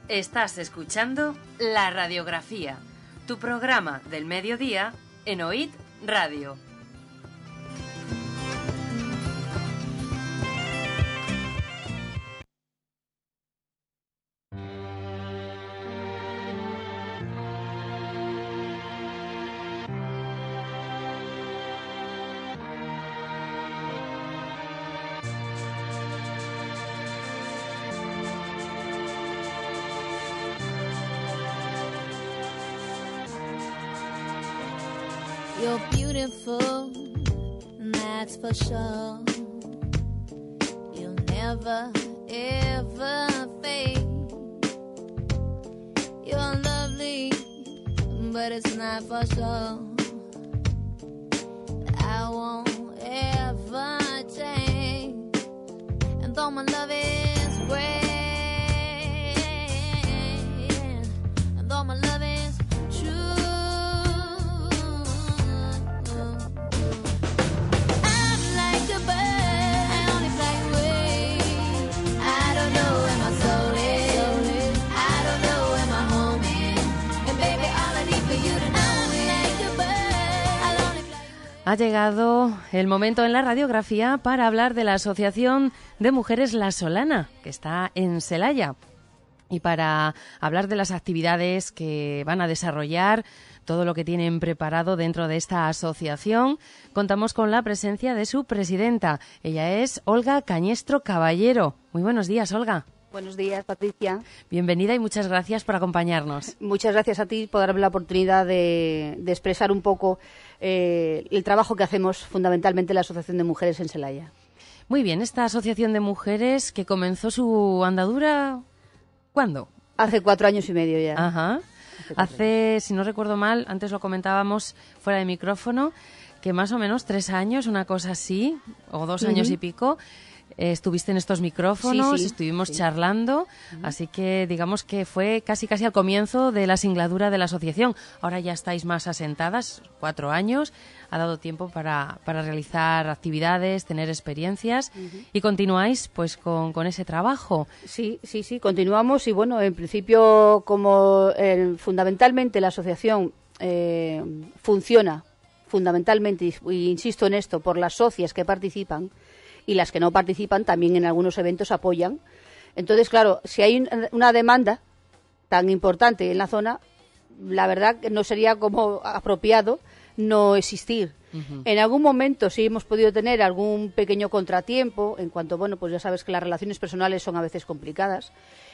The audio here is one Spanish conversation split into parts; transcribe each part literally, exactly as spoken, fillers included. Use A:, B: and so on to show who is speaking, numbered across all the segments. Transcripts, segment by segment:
A: Estás escuchando La Radiografía, tu programa del mediodía en O I D Radio.
B: You're beautiful, and that's for sure. You'll never, ever fade. You're lovely, but it's not for sure. I won't ever change. And though my love is great, and though my love is true,
A: ha llegado el momento en la radiografía para hablar de la Asociación de Mujeres La Solana, que está en Celaya, y para hablar de las actividades que van a desarrollar, todo lo que tienen preparado dentro de esta asociación, contamos con la presencia de su presidenta. Ella es Olga Cañestro Caballero. Muy buenos días, Olga.
C: Buenos días, Patricia.
A: Bienvenida y muchas gracias por acompañarnos.
C: Muchas gracias a ti por darme la oportunidad de, de expresar un poco eh, el trabajo que hacemos fundamentalmente en la Asociación de Mujeres en Celaya.
A: Muy bien, esta Asociación de Mujeres que comenzó su andadura, ¿cuándo?
C: Hace cuatro años y medio ya.
A: Ajá. Hace, Hace si no recuerdo mal, antes lo comentábamos fuera de micrófono, que más o menos tres años, una cosa así, o dos uh-huh. años y pico, Eh, estuviste en estos micrófonos, sí, sí, estuvimos sí. charlando, uh-huh. así que digamos que fue casi casi al comienzo de la singladura de la asociación. Ahora ya estáis más asentadas, cuatro años, ha dado tiempo para, para realizar actividades, tener experiencias uh-huh. y continuáis pues con, con ese trabajo.
C: Sí, sí, sí, continuamos y bueno, en principio como eh, fundamentalmente la asociación eh, funciona, fundamentalmente, y, y insisto en esto, por las socias que participan, y las que no participan también en algunos eventos apoyan. Entonces, claro, si hay una demanda tan importante en la zona, la verdad que no sería como apropiado no existir. Uh-huh. En algún momento sí hemos podido tener algún pequeño contratiempo, en cuanto, bueno, pues ya sabes que las relaciones personales son a veces complicadas.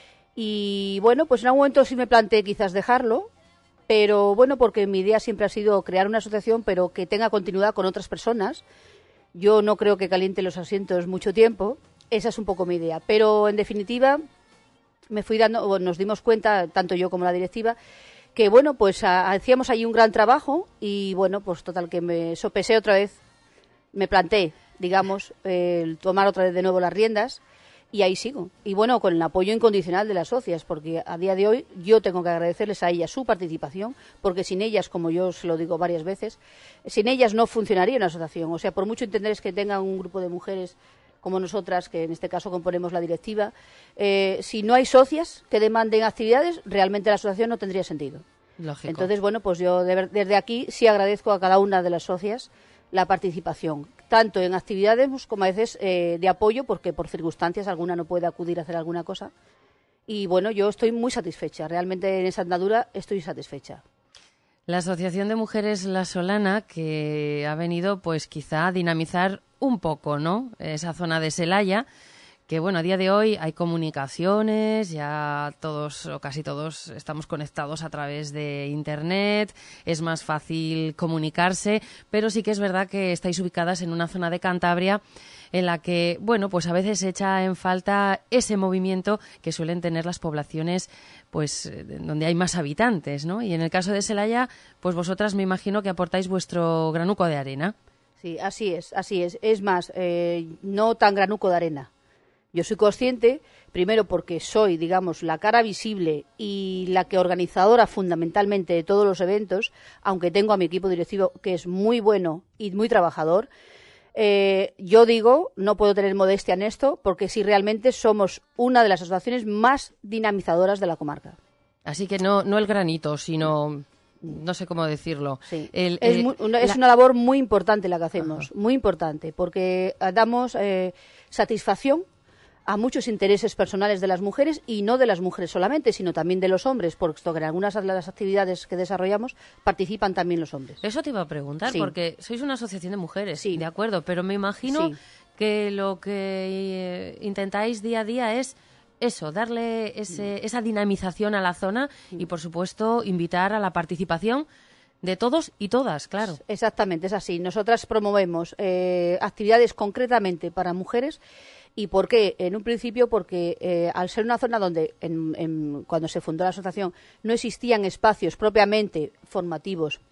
C: Y bueno, pues en algún momento sí me planteé quizás dejarlo, pero bueno, porque mi idea siempre ha sido crear una asociación, pero que tenga continuidad con otras personas. Yo no creo que caliente los asientos mucho tiempo, esa es un poco mi idea. Pero, en definitiva, me fui dando, o nos dimos cuenta, tanto yo como la directiva, que, bueno, pues a, hacíamos allí un gran trabajo y, bueno, pues total, que me sopesé otra vez, me planté, digamos, eh, tomar otra vez de nuevo las riendas y ahí sigo. Y, bueno, con el apoyo incondicional de las socias, porque a día de hoy yo tengo que agradecerles a ellas su participación, porque sin ellas, como yo se lo digo varias veces, sin ellas no funcionaría una asociación. O sea, por mucho interés que tengan un grupo de mujeres como nosotras, que en este caso componemos la directiva, eh, si no hay socias que demanden actividades, realmente la asociación no tendría sentido.
A: Lógico.
C: Entonces, bueno, pues yo de, desde aquí sí agradezco a cada una de las socias la participación, tanto en actividades como a veces eh, de apoyo, porque por circunstancias alguna no puede acudir a hacer alguna cosa. Y bueno, yo estoy muy satisfecha, realmente en esa andadura estoy satisfecha.
A: La Asociación de Mujeres La Solana, que ha venido pues quizá a dinamizar un poco, ¿no?, esa zona de Celaya, que bueno, a día de hoy hay comunicaciones, ya todos o casi todos estamos conectados a través de internet, es más fácil comunicarse, pero sí que es verdad que estáis ubicadas en una zona de Cantabria en la que, bueno, pues a veces se echa en falta ese movimiento que suelen tener las poblaciones pues donde hay más habitantes, ¿no? Y en el caso de Celaya, pues vosotras me imagino que aportáis vuestro granuco de arena.
C: Sí, así es, así es. Es más, eh, no tan granuco de arena. Yo soy consciente, primero porque soy, digamos, la cara visible y la que organizadora fundamentalmente de todos los eventos, aunque tengo a mi equipo directivo que es muy bueno y muy trabajador. Eh, yo digo, no puedo tener modestia en esto, porque sí realmente somos una de las asociaciones más dinamizadoras de la comarca.
A: Así que no, no el granito, sino... no sé cómo decirlo.
C: Sí.
A: El,
C: es,
A: eh,
C: muy, una, es
A: la...
C: una labor muy importante la que hacemos,
A: Ajá.
C: muy importante, porque damos eh, satisfacción a muchos intereses personales de las mujeres, y no de las mujeres solamente, sino también de los hombres, porque en algunas de las actividades que desarrollamos participan también los hombres.
A: Eso te iba a preguntar,
C: Sí.
A: porque sois una asociación de mujeres,
C: Sí.
A: de acuerdo, pero me imagino
C: Sí.
A: que lo que eh, intentáis día a día es eso, darle ese, esa dinamización a la zona y, por supuesto, invitar a la participación de todos y todas, claro.
C: Exactamente, es así. Nosotras promovemos eh, actividades concretamente para mujeres. ¿Y por qué? En un principio porque eh, al ser una zona donde en, en, cuando se fundó la asociación no existían espacios propiamente formativos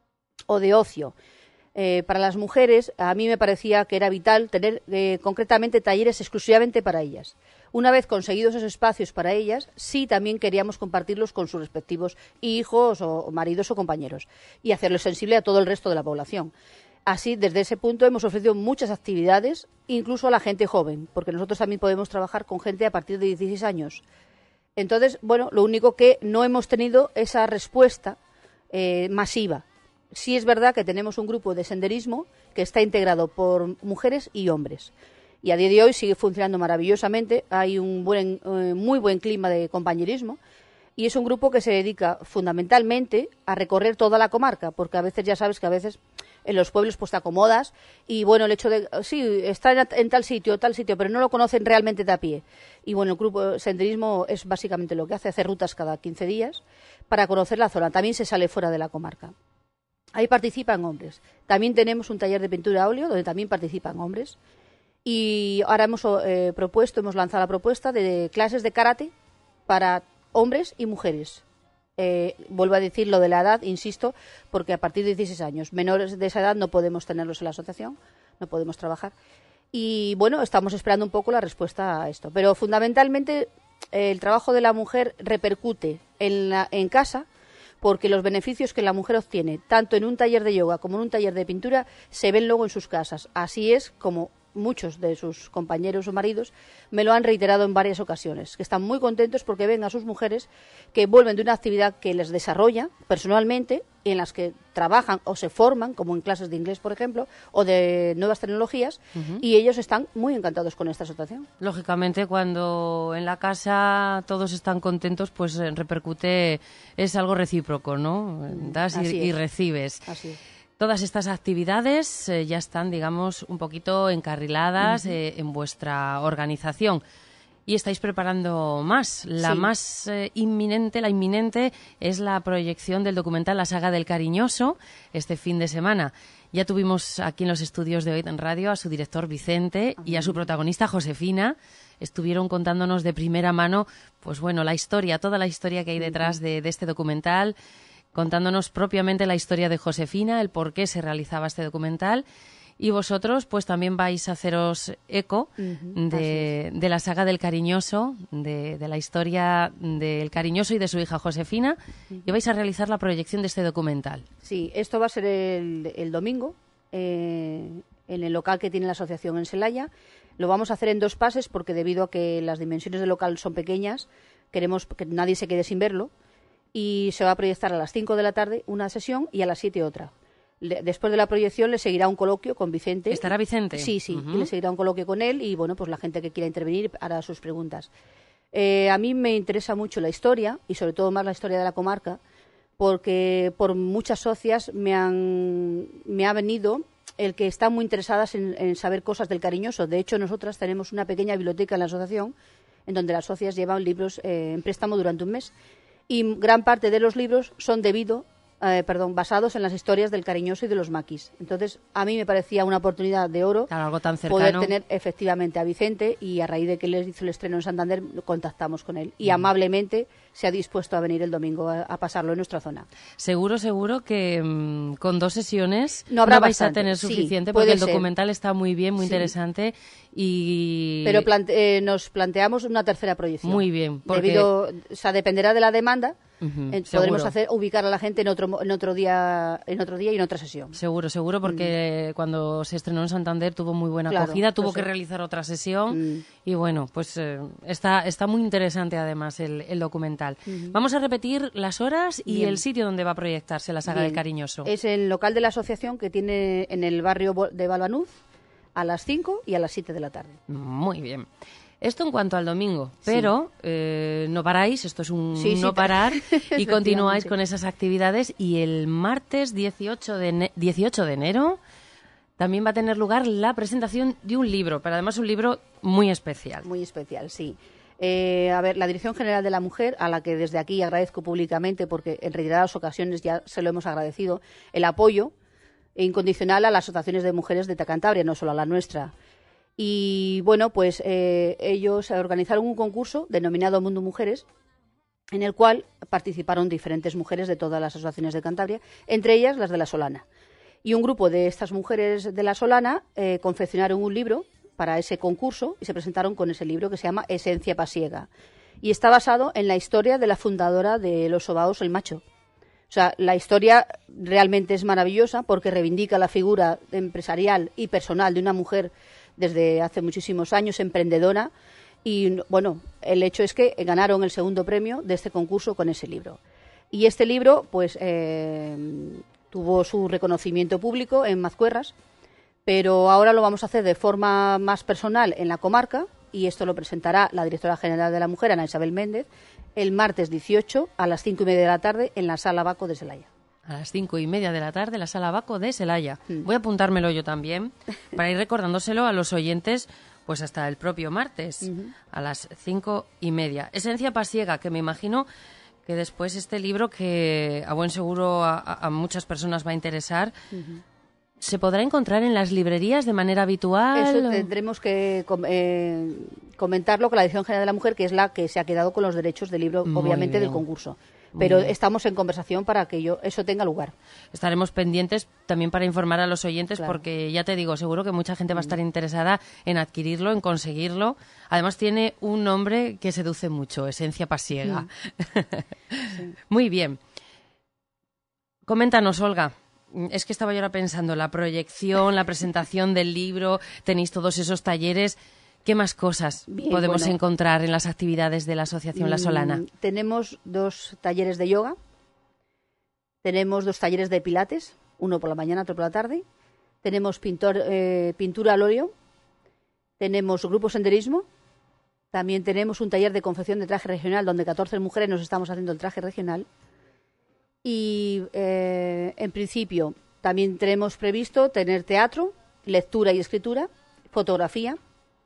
C: o de ocio eh, para las mujeres, a mí me parecía que era vital tener eh, concretamente talleres exclusivamente para ellas. Una vez conseguidos esos espacios para ellas, sí también queríamos compartirlos con sus respectivos hijos o maridos o compañeros y hacerlos sensible a todo el resto de la población. Así, desde ese punto hemos ofrecido muchas actividades, incluso a la gente joven, porque nosotros también podemos trabajar con gente a partir de dieciséis años. Entonces, bueno, lo único que no hemos tenido esa respuesta eh, masiva. Sí es verdad que tenemos un grupo de senderismo que está integrado por mujeres y hombres. Y a día de hoy sigue funcionando maravillosamente. Hay un buen, eh, muy buen clima de compañerismo. Y es un grupo que se dedica fundamentalmente a recorrer toda la comarca, porque a veces ya sabes que a veces en los pueblos pues te acomodas y bueno, el hecho de, sí, está en, en tal sitio, tal sitio, pero no lo conocen realmente de a pie. Y bueno, el grupo senderismo es básicamente lo que hace, hace rutas cada quince días para conocer la zona. También se sale fuera de la comarca. Ahí participan hombres. También tenemos un taller de pintura a óleo donde también participan hombres. Y ahora hemos eh, propuesto, hemos lanzado la propuesta de clases de karate para hombres y mujeres. Eh, vuelvo a decir lo de la edad, insisto, porque a partir de dieciséis años, menores de esa edad no podemos tenerlos en la asociación, no podemos trabajar. Y bueno, estamos esperando un poco la respuesta a esto. Pero fundamentalmente eh, el trabajo de la mujer repercute en, la, en casa, porque los beneficios que la mujer obtiene, tanto en un taller de yoga como en un taller de pintura, se ven luego en sus casas. Así es como muchos de sus compañeros o maridos me lo han reiterado en varias ocasiones, que están muy contentos porque ven a sus mujeres que vuelven de una actividad que les desarrolla personalmente, en las que trabajan o se forman, como en clases de inglés, por ejemplo, o de nuevas tecnologías, uh-huh. y ellos están muy encantados con esta asociación.
A: Lógicamente, cuando en la casa todos están contentos, pues repercute, es algo recíproco, ¿no? Das y, y recibes.
C: Así es.
A: Todas estas actividades eh, ya están, digamos, un poquito encarriladas uh-huh. eh, en vuestra organización. Y estáis preparando más. La sí. más eh, inminente, la inminente, es la proyección del documental La saga del cariñoso este fin de semana. Ya tuvimos aquí en los estudios de Hoy en Radio a su director Vicente uh-huh. y a su protagonista Josefina. Estuvieron contándonos de primera mano, pues bueno, la historia, toda la historia que hay detrás uh-huh. de, de este documental, contándonos propiamente la historia de Josefina, el por qué se realizaba este documental. Y vosotros, pues también vais a haceros eco uh-huh, de, de la saga del cariñoso, de, de la historia del cariñoso y de su hija Josefina, uh-huh. y vais a realizar la proyección de este documental.
C: Sí, esto va a ser el, el domingo, eh, en el local que tiene la asociación en Celaya. Lo vamos a hacer en dos pases porque debido a que las dimensiones del local son pequeñas, queremos que nadie se quede sin verlo. Y se va a proyectar a las cinco de la tarde una sesión y a las siete otra. Le, después de la proyección le seguirá un coloquio con Vicente.
A: ¿Estará Vicente?
C: Sí, sí,
A: uh-huh.
C: y le seguirá un coloquio con él y, bueno, pues la gente que quiera intervenir hará sus preguntas. Eh, a mí me interesa mucho la historia y sobre todo más la historia de la comarca porque por muchas socias me, han, me ha venido el que están muy interesadas en, en saber cosas del cariñoso. De hecho, nosotras tenemos una pequeña biblioteca en la asociación en donde las socias llevan libros eh, en préstamo durante un mes. Y gran parte de los libros son debido, eh, perdón, basados en las historias del cariñoso y de los maquis. Entonces, a mí me parecía una oportunidad de oro
A: claro, algo tan cercano.
C: Poder tener efectivamente a Vicente y a raíz de que le hizo el estreno en Santander, contactamos con él. Y mm. amablemente se ha dispuesto a venir el domingo a, a pasarlo en nuestra zona.
A: Seguro, seguro que mmm, con dos sesiones
C: no, habrá
A: no vais
C: bastante.
A: a tener suficiente
C: sí,
A: porque el
C: ser.
A: documental está muy bien, muy sí. interesante. Y...
C: Pero plante eh, nos planteamos una tercera proyección.
A: Muy bien.
C: Porque... Debido, o sea, dependerá de la demanda.
A: Uh-huh,
C: eh,
A: seguro.
C: podremos hacer ubicar a la gente en otro en otro día en otro día y en otra sesión.
A: Seguro, seguro, porque mm. cuando se estrenó en Santander tuvo muy buena
C: claro,
A: acogida, tuvo
C: pues
A: que
C: sí.
A: realizar otra sesión
C: Mm.
A: y bueno, pues eh, está, está muy interesante además el, el documental.
C: Uh-huh.
A: Vamos a repetir las horas y
C: Bien.
A: el sitio donde va a proyectarse la saga
C: Bien.
A: del Cariñoso.
C: Es el local de la asociación que tiene en el barrio de Balbanuz a las cinco y a las siete de la tarde.
A: Muy bien. Esto en cuanto al domingo, pero sí. eh, no paráis, esto es un
C: sí,
A: no
C: sí,
A: parar y continuáis con esas actividades y el martes dieciocho de enero también va a tener lugar la presentación de un libro, pero además un libro muy especial.
C: Muy especial, sí. Eh, a ver, la Dirección General de la Mujer, a la que desde aquí agradezco públicamente, porque en reiteradas ocasiones ya se lo hemos agradecido, el apoyo incondicional a las asociaciones de mujeres de Cantabria, no solo a la nuestra. Y bueno, pues eh, ellos organizaron un concurso denominado Mundo Mujeres, en el cual participaron diferentes mujeres de todas las asociaciones de Cantabria, entre ellas las de La Solana. Y un grupo de estas mujeres de La Solana eh, confeccionaron un libro para ese concurso y se presentaron con ese libro que se llama Esencia Pasiega. Y está basado en la historia de la fundadora de Los Sobaos, El Macho. O sea, la historia realmente es maravillosa porque reivindica la figura empresarial y personal de una mujer desde hace muchísimos años, emprendedora, y bueno, el hecho es que ganaron el segundo premio de este concurso con ese libro. Y este libro, pues, eh, tuvo su reconocimiento público en Mazcuerras, pero ahora lo vamos a hacer de forma más personal en la comarca, y esto lo presentará la directora general de la Mujer, Ana Isabel Méndez, el martes dieciocho a las cinco y media de la tarde en la Sala Baco de Celaya.
A: A las cinco y media de la tarde, la Sala Baco de Celaya. Mm. Voy a apuntármelo yo también, para ir recordándoselo a los oyentes, pues hasta el propio martes, uh-huh. a las cinco y media. Esencia Pasiega, que me imagino que después este libro, que a buen seguro a, a muchas personas va a interesar, uh-huh. ¿se podrá encontrar en las librerías de manera habitual?
C: Eso tendremos que eh, comentarlo con la Dirección General de la Mujer, que es la que se ha quedado con los derechos del libro, Muy obviamente, bien. del concurso. Pero estamos en conversación para que yo, eso tenga lugar.
A: Estaremos pendientes también para informar a los oyentes, claro. porque ya te digo, seguro que mucha gente va a estar interesada en adquirirlo, en conseguirlo. Además tiene un nombre que seduce mucho, Esencia Pasiega. Sí. Sí. Muy bien. Coméntanos, Olga. Es que estaba yo ahora pensando, la proyección, la presentación del libro, tenéis todos esos talleres. ¿Qué más cosas Bien, podemos bueno, encontrar en las actividades de la Asociación La Solana?
C: Mmm, tenemos dos talleres de yoga, tenemos dos talleres de pilates, uno por la mañana, otro por la tarde, tenemos pintor, eh, pintura al óleo, tenemos grupo senderismo, también tenemos un taller de confección de traje regional donde catorce mujeres nos estamos haciendo el traje regional y eh, en principio también tenemos previsto tener teatro, lectura y escritura, fotografía,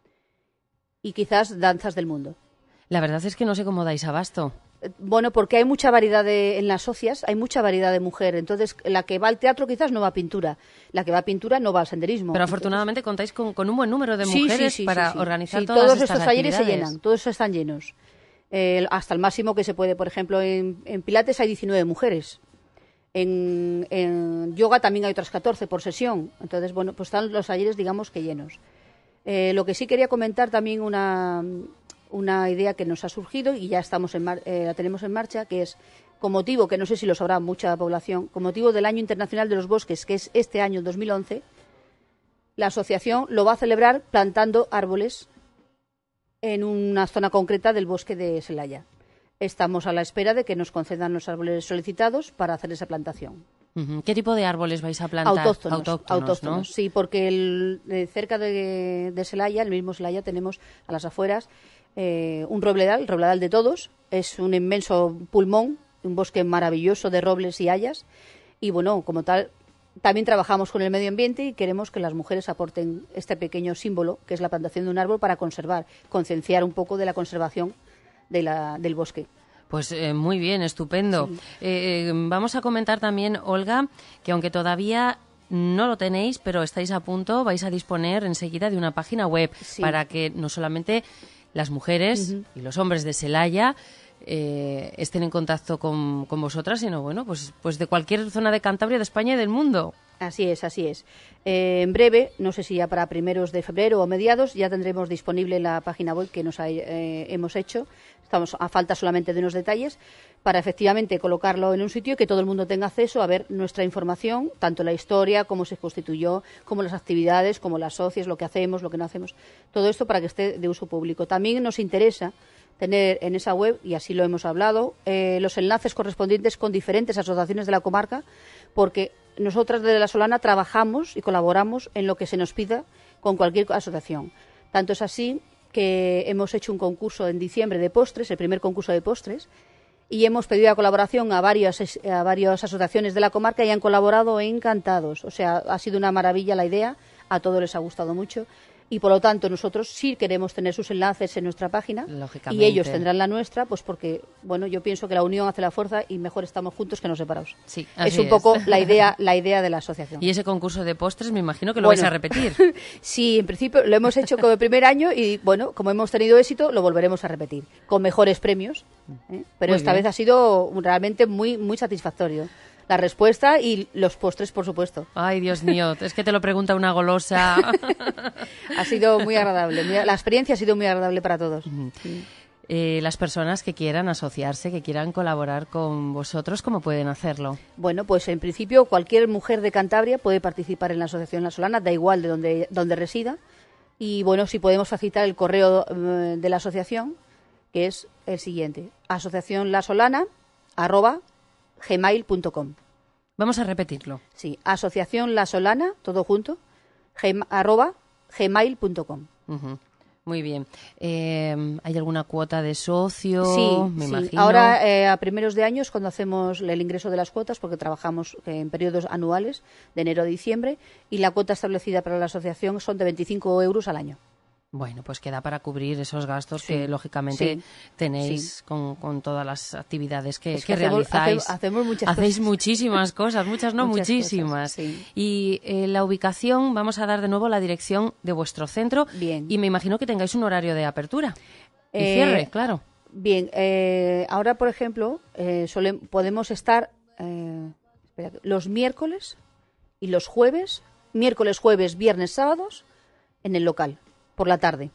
C: y quizás danzas del mundo.
A: La verdad es que no sé cómo dais abasto.
C: Bueno, porque hay mucha variedad de, en las socias, hay mucha variedad de mujer. Entonces, la que va al teatro quizás no va a pintura, la que va a pintura no va al senderismo.
A: Pero afortunadamente
C: Entonces,
A: contáis con, con un buen número de
C: sí,
A: mujeres
C: sí, sí,
A: para
C: sí, sí.
A: organizar
C: sí,
A: todas
C: todos
A: estas
C: estos talleres
A: actividades.
C: se llenan, todos están llenos. Eh, hasta el máximo que se puede, por ejemplo, en, en Pilates hay diecinueve mujeres. En, en yoga también hay otras catorce por sesión. Entonces, bueno, pues están los talleres, digamos, que llenos. Eh, lo que sí quería comentar también una, una idea que nos ha surgido y ya estamos en mar, eh, la tenemos en marcha, que es con motivo, que no sé si lo sabrá mucha población, con motivo del Año Internacional de los Bosques, que es este año, dos mil once, la asociación lo va a celebrar plantando árboles en una zona concreta del bosque de Celaya. Estamos a la espera de que nos concedan los árboles solicitados para hacer esa plantación.
A: ¿Qué tipo de árboles vais a plantar?
C: Autóctonos,
A: autóctonos,
C: autóctonos
A: ¿no?
C: Sí, porque el, de cerca de, de Celaya, el mismo Celaya, tenemos a las afueras eh, un robledal, el robledal de todos. Es un inmenso pulmón, un bosque maravilloso de robles y hayas. Y bueno, como tal, también trabajamos con el medio ambiente y queremos que las mujeres aporten este pequeño símbolo, que es la plantación de un árbol, para conservar, concienciar un poco de la conservación de la, del bosque.
A: Pues eh, muy bien, estupendo. Sí. Eh, vamos a comentar también, Olga, que aunque todavía no lo tenéis, pero estáis a punto, vais a disponer enseguida de una página web sí. para que no solamente las mujeres uh-huh. y los hombres de Celaya eh, estén en contacto con, con vosotras, sino bueno, pues, pues de cualquier zona de Cantabria, de España y del mundo.
C: Así es, así es. Eh, en breve, no sé si ya para primeros de febrero o mediados, ya tendremos disponible la página web que nos ha, eh, hemos hecho. Estamos a falta solamente de unos detalles para efectivamente colocarlo en un sitio y que todo el mundo tenga acceso a ver nuestra información, tanto la historia, cómo se constituyó, como las actividades, como las socias, lo que hacemos, lo que no hacemos. Todo esto para que esté de uso público. También nos interesa tener en esa web, y así lo hemos hablado, eh, los enlaces correspondientes con diferentes asociaciones de la comarca, porque nosotras de La Solana trabajamos y colaboramos en lo que se nos pida con cualquier asociación. Tanto es así que hemos hecho un concurso en diciembre de postres, el primer concurso de postres, y hemos pedido la colaboración a varias, a varias asociaciones de la comarca y han colaborado encantados. O sea, ha sido una maravilla la idea, a todos les ha gustado mucho. Y por lo tanto nosotros sí queremos tener sus enlaces en nuestra página y ellos tendrán la nuestra, pues porque, bueno, yo pienso que la unión hace la fuerza y mejor estamos juntos que no separados.
A: Sí, así
C: es un
A: es.
C: poco la idea, la idea de la asociación.
A: Y ese concurso de postres me imagino que lo
C: bueno,
A: vais a repetir.
C: Sí, en principio lo hemos hecho como el primer año y, bueno, como hemos tenido éxito, lo volveremos a repetir con mejores premios, ¿eh? Pero
A: Muy
C: esta
A: bien.
C: vez ha sido realmente muy, muy satisfactorio. La respuesta y los postres, por supuesto.
A: Ay, Dios mío, es que te lo pregunta una golosa.
C: Ha sido muy agradable. Muy, la experiencia ha sido muy agradable para todos. Sí.
A: Eh, las personas que quieran asociarse, que quieran colaborar con vosotros, ¿cómo pueden hacerlo?
C: Bueno, pues en principio cualquier mujer de Cantabria puede participar en la Asociación La Solana, da igual de donde, donde resida. Y bueno, si podemos facilitar el correo eh, de la asociación, que es el siguiente, asociacionlasolana arroba gmail punto com.
A: Vamos a repetirlo.
C: Sí, asociación La Solana, todo junto, gem, arroba gmail punto com.
A: Uh-huh. Muy bien. Eh, ¿Hay alguna cuota de socio?
C: Sí,
A: me
C: sí.
A: imagino.
C: Ahora eh, a primeros de años cuando hacemos el ingreso de las cuotas, porque trabajamos eh, en periodos anuales, de enero a diciembre, y la cuota establecida para la asociación son de veinticinco euros al año.
A: Bueno, pues queda para cubrir esos gastos
C: Sí,
A: que lógicamente
C: sí,
A: tenéis
C: sí.
A: Con, con todas las actividades que,
C: Es
A: que
C: que hacemos-
A: realizáis.
C: hace- hacemos muchas
A: Hacéis
C: cosas.
A: muchísimas cosas, muchas no,
C: Muchas
A: muchísimas.
C: cosas, sí.
A: Y eh, la ubicación, vamos a dar de nuevo la dirección de vuestro centro.
C: Bien.
A: Y me imagino que tengáis un horario de apertura y
C: Eh,
A: cierre, claro.
C: Bien, eh, ahora por ejemplo eh, solem- podemos estar eh, espera, los miércoles y los jueves, miércoles, jueves, viernes, sábados, en el local, por la tarde,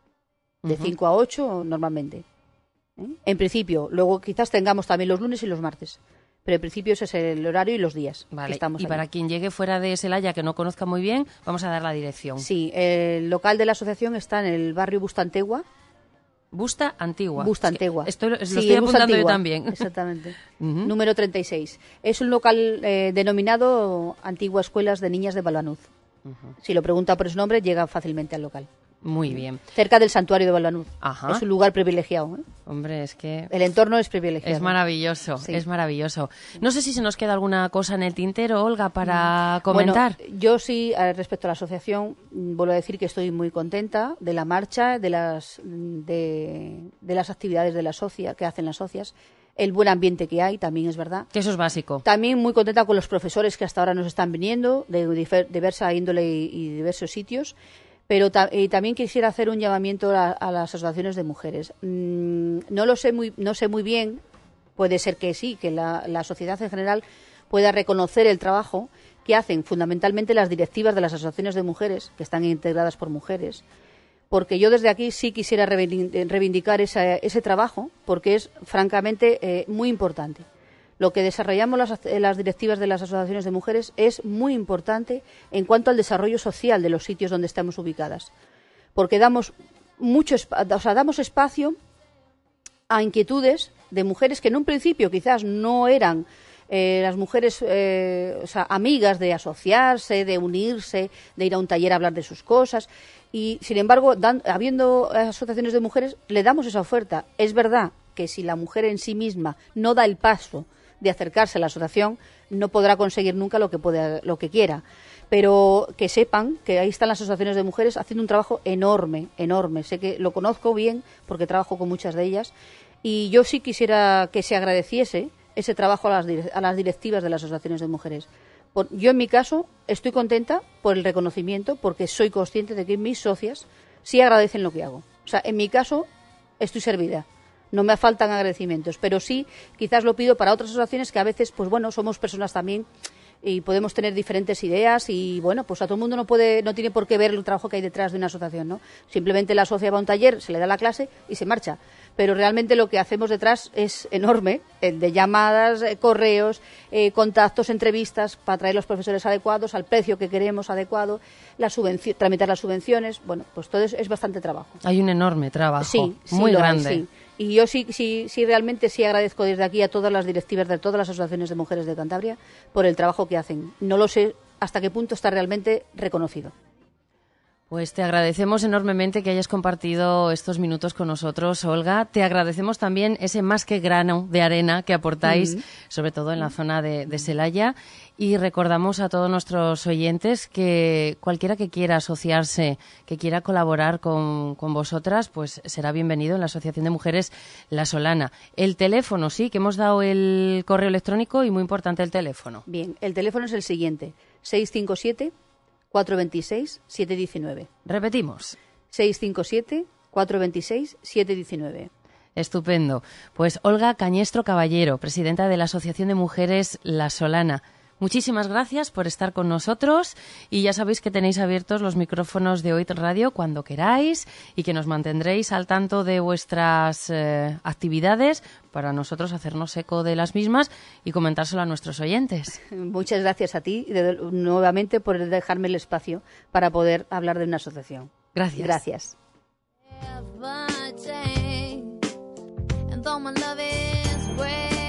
C: de
A: Ujú.
C: cinco a ocho normalmente. ¿eh? En principio, luego quizás tengamos también los lunes y los martes, pero en principio ese es el horario y los días que
A: Vale.
C: estamos
A: Y
C: allí.
A: para quien llegue fuera de Celaya que no conozca muy bien, vamos a dar la dirección.
C: Sí, el local de la asociación está en el barrio Bustantegua.
A: Busta Antigua.
C: Busta
A: Es que
C: Antigua.
A: Esto lo, lo
C: Sí,
A: estoy
C: en Busta
A: apuntando yo
C: Antigua,
A: también.
C: Exactamente.
A: Ujú.
C: Número treinta y seis. Es un local eh, denominado Antigua Escuelas de Niñas de Balbanuz.
A: Ujú.
C: Si lo pregunta por ese nombre, llega fácilmente al local.
A: Muy bien.
C: Cerca del santuario de Balbanuz.
A: Ajá.
C: Es un lugar privilegiado. ¿eh?
A: Hombre, es que
C: El entorno es privilegiado.
A: es maravilloso,
C: Sí.
A: es maravilloso. No sé si se nos queda alguna cosa en el tintero, Olga, para comentar.
C: Bueno, yo sí, eh, respecto a la asociación, mm, vuelvo a decir que estoy muy contenta de la marcha, de las, mm, de, de las actividades de la socia, que hacen las socias, el buen ambiente que hay, también es verdad.
A: Que eso es básico.
C: También muy contenta con los profesores que hasta ahora nos están viniendo, de difer- diversa índole y, y diversos sitios. Pero ta- y también quisiera hacer un llamamiento a, a las asociaciones de mujeres. Mm, no lo sé muy, no sé muy bien, puede ser que sí, que la, la sociedad en general pueda reconocer el trabajo que hacen fundamentalmente las directivas de las asociaciones de mujeres, que están integradas por mujeres, porque yo desde aquí sí quisiera reivindi- reivindicar esa- ese trabajo, porque es francamente eh, muy importante. Lo que desarrollamos las, las directivas de las asociaciones de mujeres es muy importante en cuanto al desarrollo social de los sitios donde estamos ubicadas, porque damos mucho, espa- o sea, damos espacio a inquietudes de mujeres que en un principio quizás no eran eh, las mujeres eh, o sea, amigas de asociarse, de unirse, de ir a un taller a hablar de sus cosas. Y, sin embargo, dan- habiendo asociaciones de mujeres, le damos esa oferta. Es verdad que si la mujer en sí misma no da el paso de acercarse a la asociación, no podrá conseguir nunca lo que, pueda, lo que quiera. Pero que sepan que ahí están las asociaciones de mujeres haciendo un trabajo enorme, enorme. Sé que lo conozco bien porque trabajo con muchas de ellas. Y yo sí quisiera que se agradeciese ese trabajo a las, dire- a las directivas de las asociaciones de mujeres. Por- yo, en mi caso, estoy contenta por el reconocimiento, porque soy consciente de que mis socias sí agradecen lo que hago. O sea, en mi caso, estoy servida. No me faltan agradecimientos, pero sí, quizás lo pido para otras asociaciones que a veces, pues bueno, somos personas también y podemos tener diferentes ideas y bueno, pues a todo el mundo no puede, no tiene por qué ver el trabajo que hay detrás de una asociación, ¿no? Simplemente la socia va a un taller, se le da la clase y se marcha. Pero realmente lo que hacemos detrás es enorme, eh, de llamadas, eh, correos, eh, contactos, entrevistas para traer los profesores adecuados al precio que queremos adecuado, la subvenci- tramitar las subvenciones, bueno, pues todo es, es bastante trabajo.
A: Hay un enorme trabajo,
C: Sí, sí
A: muy
C: lo
A: grande.
C: hay, sí. Y yo sí, sí, sí, realmente sí agradezco desde aquí a todas las directivas de todas las asociaciones de mujeres de Cantabria por el trabajo que hacen. No lo sé hasta qué punto está realmente reconocido.
A: Pues te agradecemos enormemente que hayas compartido estos minutos con nosotros, Olga. Te agradecemos también ese más que grano de arena que aportáis, mm-hmm. sobre todo en la zona de, de Celaya. Y recordamos a todos nuestros oyentes que cualquiera que quiera asociarse, que quiera colaborar con, con vosotras, pues será bienvenido en la Asociación de Mujeres La Solana. El teléfono, sí, que hemos dado el correo electrónico y muy importante el teléfono.
C: Bien, el teléfono es el siguiente, seis cinco siete, cuatro dos seis, siete uno nueve.
A: Repetimos.
C: seis cinco siete, cuatro dos seis, siete uno nueve.
A: Estupendo. Pues Olga Cañestro Caballero, presidenta de la Asociación de Mujeres La Solana. Muchísimas gracias por estar con nosotros y ya sabéis que tenéis abiertos los micrófonos de O I T Radio cuando queráis y que nos mantendréis al tanto de vuestras eh, actividades para nosotros hacernos eco de las mismas y comentárselo a nuestros oyentes.
C: Muchas gracias a ti de, nuevamente por dejarme el espacio para poder hablar de una asociación.
A: Gracias.
C: Gracias.
B: And though my love is great.